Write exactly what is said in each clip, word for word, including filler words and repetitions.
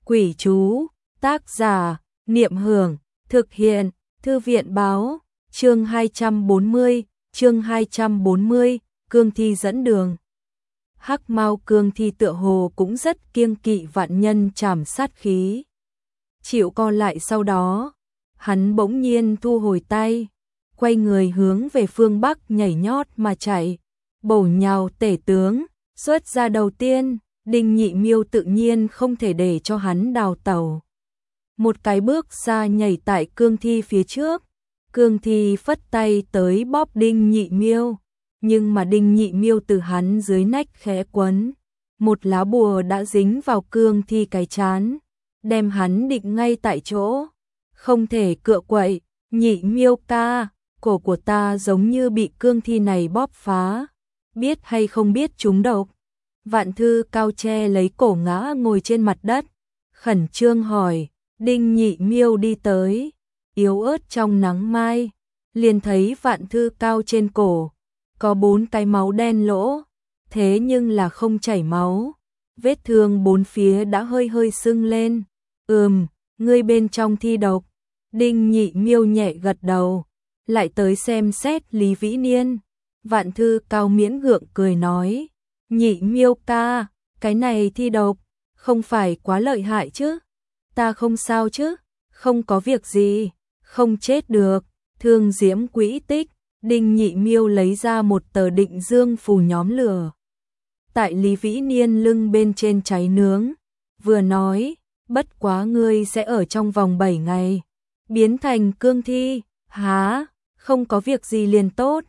Quỷ chú, tác giả, Niệm Hưởng, thực hiện, Thư viện báo, chương hai trăm bốn mươi, chương hai trăm bốn mươi, cương thi dẫn đường. Hắc Mao cương thi tựa hồ cũng rất kiêng kỵ vạn nhân trảm sát khí. Chịu co lại sau đó, hắn bỗng nhiên thu hồi tay, quay người hướng về phương Bắc nhảy nhót mà chạy, bổ nhào tể tướng, xuất ra đầu tiên. Đinh Nhị Miêu tự nhiên không thể để cho hắn đào tẩu. Một cái bước xa nhảy tại cương thi phía trước, cương thi phất tay tới bóp Đinh Nhị Miêu, nhưng mà Đinh Nhị Miêu từ hắn dưới nách khẽ quấn, một lá bùa đã dính vào cương thi cái trán, đem hắn định ngay tại chỗ, không thể cựa quậy. Nhị Miêu ca, cổ của ta giống như bị cương thi này bóp phá, biết hay không biết trúng độc? Vạn Thư Cao che lấy cổ ngã ngồi trên mặt đất, khẩn trương hỏi. Đinh Nhị Miêu đi tới, yếu ớt trong nắng mai, liền thấy Vạn Thư Cao trên cổ có bốn cái máu đen lỗ, thế nhưng là không chảy máu, vết thương bốn phía đã hơi hơi sưng lên. Ừm, ngươi bên trong thi độc. Đinh Nhị Miêu nhẹ gật đầu, lại tới xem xét Lý Vĩ Niên. Vạn Thư Cao miễn gượng cười nói, Nhị Miêu ca, cái này thi độc, không phải quá lợi hại chứ? Ta không sao chứ? Không có việc gì, không chết được. Thương diễm quỹ tích, Đinh Nhị Miêu lấy ra một tờ định dương phù nhóm lửa. Tại Lý Vĩ Niên lưng bên trên cháy nướng, vừa nói, bất quá ngươi sẽ ở trong vòng bảy ngày, biến thành cương thi. Hả? Không có việc gì liền tốt.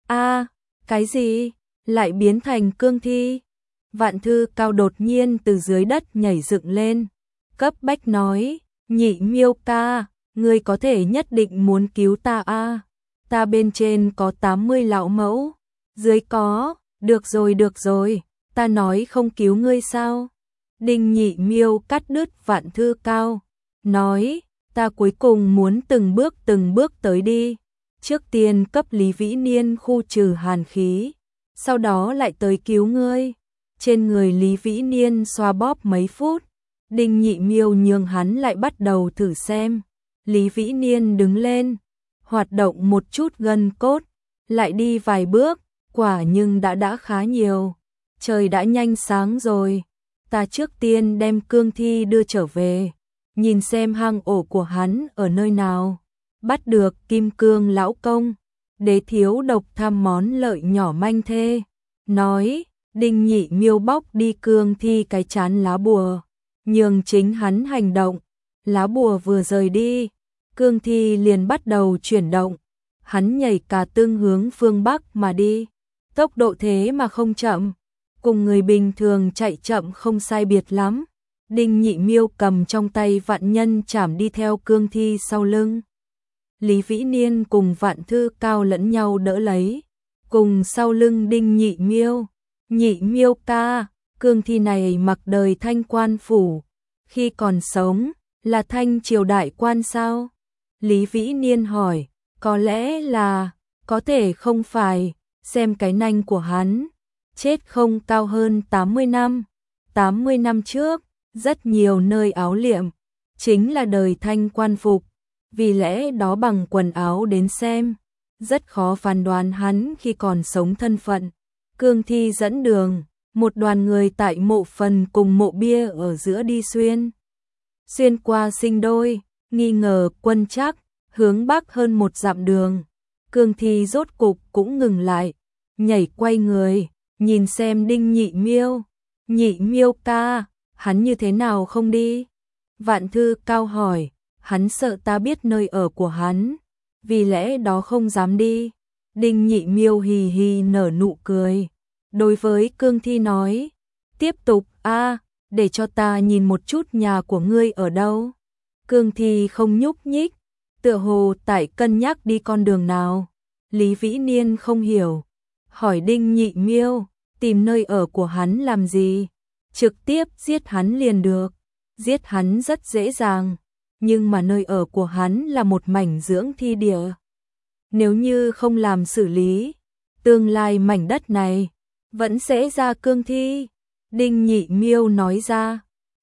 A, cái gì? Lại biến thành cương thi? Vạn Thư Cao đột nhiên từ dưới đất nhảy dựng lên, cấp bách nói, Nhị Miêu ca, ngươi có thể nhất định muốn cứu ta a? À? Ta bên trên có tám mươi lão mẫu, dưới có, được rồi được rồi, ta nói không cứu ngươi sao? Đinh Nhị Miêu cắt đứt Vạn Thư Cao, nói, ta cuối cùng muốn từng bước từng bước tới đi, trước tiên cấp Lý Vĩ Niên khu trừ hàn khí, sau đó lại tới cứu ngươi. Trên người Lý Vĩ Niên xoa bóp mấy phút, Đinh Nhị Miêu nhường hắn lại bắt đầu thử xem. Lý Vĩ Niên đứng lên, hoạt động một chút gân cốt, lại đi vài bước, quả nhưng đã đã khá nhiều. Trời đã nhanh sáng rồi, ta trước tiên đem cương thi đưa trở về, nhìn xem hang ổ của hắn ở nơi nào. Bắt được Kim Cương lão công, Đế thiếu độc tham món lợi nhỏ manh thê. Nói, Đinh Nhị Miêu bóc đi cương thi cái chán lá bùa, nhường chính hắn hành động. Lá bùa vừa rời đi, cương thi liền bắt đầu chuyển động, hắn nhảy cả tương hướng phương Bắc mà đi, tốc độ thế mà không chậm, cùng người bình thường chạy chậm không sai biệt lắm. Đinh Nhị Miêu cầm trong tay vạn nhân chảm đi theo cương thi sau lưng. Lý Vĩ Niên cùng Vạn Thư Cao lẫn nhau đỡ lấy, cùng sau lưng Đinh Nhị Miêu. Nhị Miêu ca, cương thi này mặc đời Thanh quan phủ, khi còn sống là Thanh triều đại quan sao? Lý Vĩ Niên hỏi, có lẽ là, có thể không phải, xem cái nanh của hắn, chết không cao hơn tám mươi năm. tám mươi năm trước, rất nhiều nơi áo liệm, chính là đời Thanh quan phục, vì lẽ đó bằng quần áo đến xem, rất khó phán đoán hắn khi còn sống thân phận. Cương thi dẫn đường, một đoàn người tại mộ phần cùng mộ bia ở giữa đi xuyên. Xuyên qua sinh đôi, nghi ngờ quân Trác, hướng bắc hơn một dặm đường. Cương thi rốt cục cũng ngừng lại, nhảy quay người, nhìn xem Đinh Nhị Miêu. Nhị Miêu ca, hắn như thế nào không đi? Vạn Thư Cao hỏi, hắn sợ ta biết nơi ở của hắn, vì lẽ đó không dám đi. Đinh Nhị Miêu hì hì nở nụ cười, đối với cương thi nói, tiếp tục a, để cho ta nhìn một chút nhà của ngươi ở đâu. Cương thi không nhúc nhích, tựa hồ tại cân nhắc đi con đường nào. Lý Vĩ Niên không hiểu, hỏi Đinh Nhị Miêu, tìm nơi ở của hắn làm gì? Trực tiếp giết hắn liền được. Giết hắn rất dễ dàng, nhưng mà nơi ở của hắn là một mảnh dưỡng thi địa. Nếu như không làm xử lý, tương lai mảnh đất này vẫn sẽ ra cương thi. Đinh Nhị Miêu nói ra,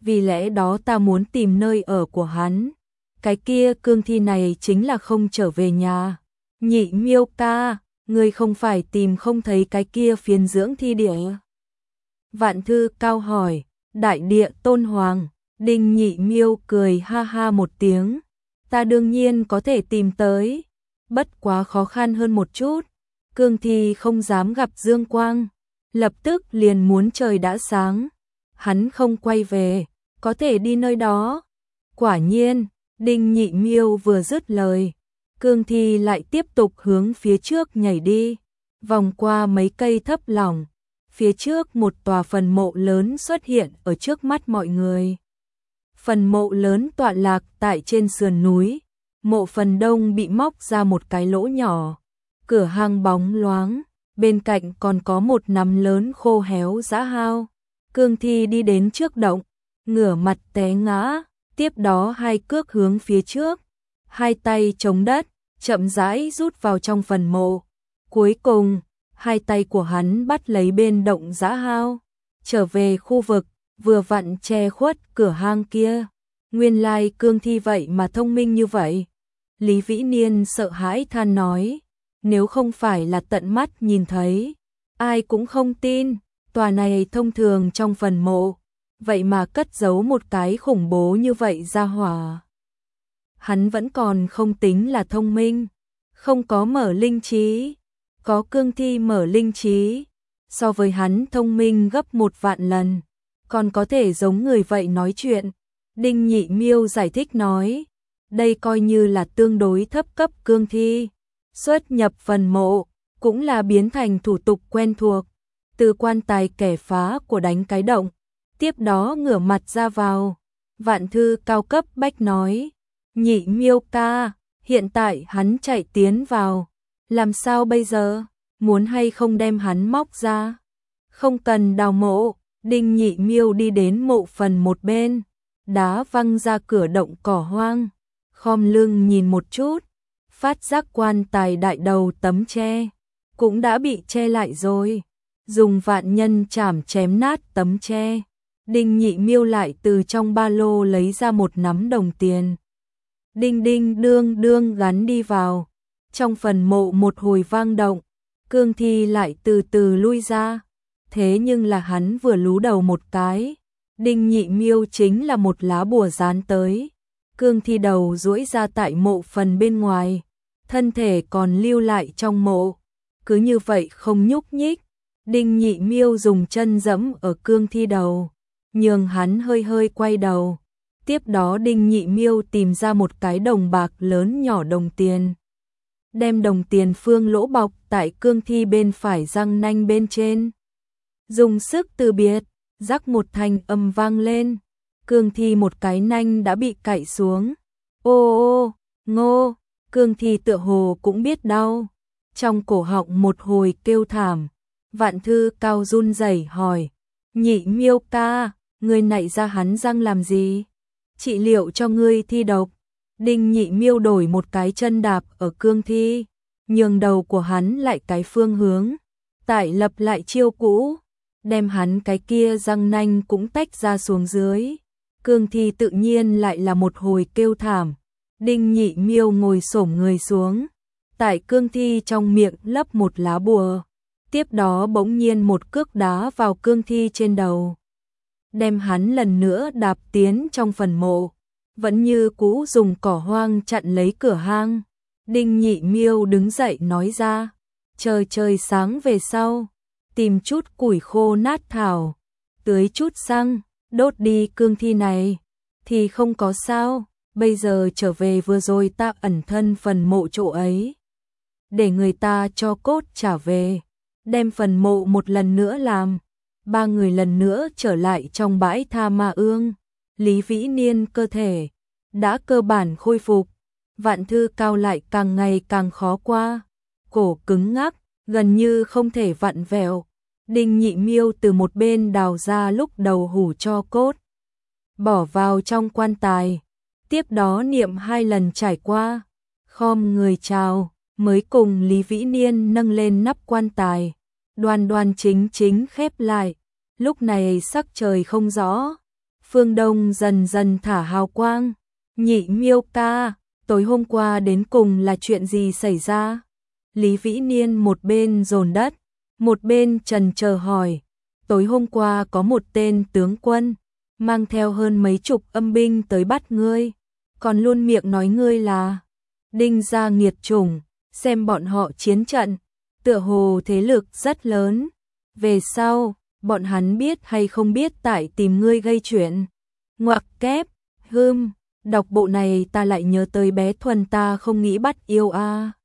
vì lẽ đó ta muốn tìm nơi ở của hắn. Cái kia cương thi này chính là không trở về nhà. Nhị Miêu ca, ngươi không phải tìm không thấy cái kia phiến dưỡng thi địa? Vạn Thư Cao hỏi. Đại địa Tôn Hoàng. Đinh Nhị Miêu cười ha ha một tiếng. Ta đương nhiên có thể tìm tới, bất quá khó khăn hơn một chút. Cương thi không dám gặp dương quang, lập tức liền muốn trời đã sáng. Hắn không quay về, có thể đi nơi đó. Quả nhiên, Đinh Nhị Miêu vừa dứt lời, cương thi lại tiếp tục hướng phía trước nhảy đi, vòng qua mấy cây thấp lỏng. Phía trước một tòa phần mộ lớn xuất hiện ở trước mắt mọi người. Phần mộ lớn tọa lạc tại trên sườn núi, mộ phần đông bị móc ra một cái lỗ nhỏ, cửa hang bóng loáng, bên cạnh còn có một nắm lớn khô héo giã hao. Cương thi đi đến trước động, ngửa mặt té ngã, tiếp đó hai cước hướng phía trước, hai tay chống đất, chậm rãi rút vào trong phần mộ. Cuối cùng, hai tay của hắn bắt lấy bên động giã hao, trở về khu vực vừa vặn che khuất cửa hang kia. Nguyên lai cương thi vậy mà thông minh như vậy. Lý Vĩ Niên sợ hãi than nói, nếu không phải là tận mắt nhìn thấy, ai cũng không tin. Tòa này thông thường trong phần mộ, vậy mà cất giấu một cái khủng bố như vậy ra hỏa. Hắn vẫn còn không tính là thông minh, không có mở linh trí, có cương thi mở linh trí, so với hắn thông minh gấp một vạn lần, còn có thể giống người vậy nói chuyện. Đinh Nhị Miêu giải thích nói, đây coi như là tương đối thấp cấp cương thi, xuất nhập phần mộ, cũng là biến thành thủ tục quen thuộc. Từ quan tài kẻ phá của đánh cái động, tiếp đó ngửa mặt ra vào. Vạn Thư Cao cấp bách nói, Nhị Miêu ca, hiện tại hắn chạy tiến vào, làm sao bây giờ, muốn hay không đem hắn móc ra? Không cần đào mộ. Đinh Nhị Miêu đi đến mộ phần một bên, đá văng ra cửa động cỏ hoang, khom lưng nhìn một chút, phát giác quan tài đại đầu tấm tre cũng đã bị che lại rồi, dùng vạn nhân chảm chém nát tấm tre. Đinh Nhị Miêu lại từ trong ba lô lấy ra một nắm đồng tiền, đinh đinh đương đương gắn đi vào. Trong phần mộ một hồi vang động, cương thi lại từ từ lui ra. Thế nhưng là hắn vừa lú đầu một cái, Đinh Nhị Miêu chính là một lá bùa dán tới. Cương thi đầu duỗi ra tại mộ phần bên ngoài, thân thể còn lưu lại trong mộ, cứ như vậy không nhúc nhích. Đinh Nhị Miêu dùng chân giẫm ở cương thi đầu, nhường hắn hơi hơi quay đầu. Tiếp đó Đinh Nhị Miêu tìm ra một cái đồng bạc lớn nhỏ đồng tiền, đem đồng tiền phương lỗ bọc tại cương thi bên phải răng nanh bên trên. Dùng sức từ biệt, rắc một thanh âm vang lên, cương thi một cái nanh đã bị cạy xuống. Ô ô, ngô, cương thi tựa hồ cũng biết đau, trong cổ họng một hồi kêu thảm. Vạn Thư Cao run rẩy hỏi, Nhị Miêu ca, ngươi nạy ra hắn răng làm gì? Trị liệu cho ngươi thi độc. Đinh Nhị Miêu đổi một cái chân đạp ở cương thi, nhường đầu của hắn lại cái phương hướng, tại lập lại chiêu cũ, đem hắn cái kia răng nanh cũng tách ra xuống dưới. Cương thi tự nhiên lại là một hồi kêu thảm. Đinh Nhị Miêu ngồi xổm người xuống, tại cương thi trong miệng lấp một lá bùa, tiếp đó bỗng nhiên một cước đá vào cương thi trên đầu, đem hắn lần nữa đạp tiến trong phần mộ, vẫn như cũ dùng cỏ hoang chặn lấy cửa hang. Đinh Nhị Miêu đứng dậy nói ra, trời trời sáng về sau, tìm chút củi khô nát thảo, tưới chút xăng, đốt đi cương thi này, thì không có sao. Bây giờ trở về vừa rồi ta ẩn thân phần mộ chỗ ấy, để người ta cho cốt trả về, đem phần mộ một lần nữa làm. Ba người lần nữa trở lại trong bãi tha ma ương. Lý Vĩ Niên cơ thể đã cơ bản khôi phục, Vạn Thư Cao lại càng ngày càng khó qua, cổ cứng ngắc, gần như không thể vặn vẹo. Đinh Nhị Miêu từ một bên đào ra lúc đầu hủ cho cốt, bỏ vào trong quan tài, tiếp đó niệm hai lần trải qua, khom người chào, mới cùng Lý Vĩ Niên nâng lên nắp quan tài, đoan đoan chính chính khép lại. Lúc này sắc trời không rõ, phương đông dần dần thả hào quang. Nhị Miêu ca, tối hôm qua đến cùng là chuyện gì xảy ra? Lý Vĩ Niên một bên dồn đất, một bên trần chờ hỏi. Tối hôm qua có một tên tướng quân, mang theo hơn mấy chục âm binh tới bắt ngươi, còn luôn miệng nói ngươi là Đinh gia nghiệt chủng, xem bọn họ chiến trận, tựa hồ thế lực rất lớn. Về sau, bọn hắn biết hay không biết tại tìm ngươi gây chuyện. Ngoặc kép, hưm, đọc bộ này ta lại nhớ tới bé Thuần ta không nghĩ bắt yêu a.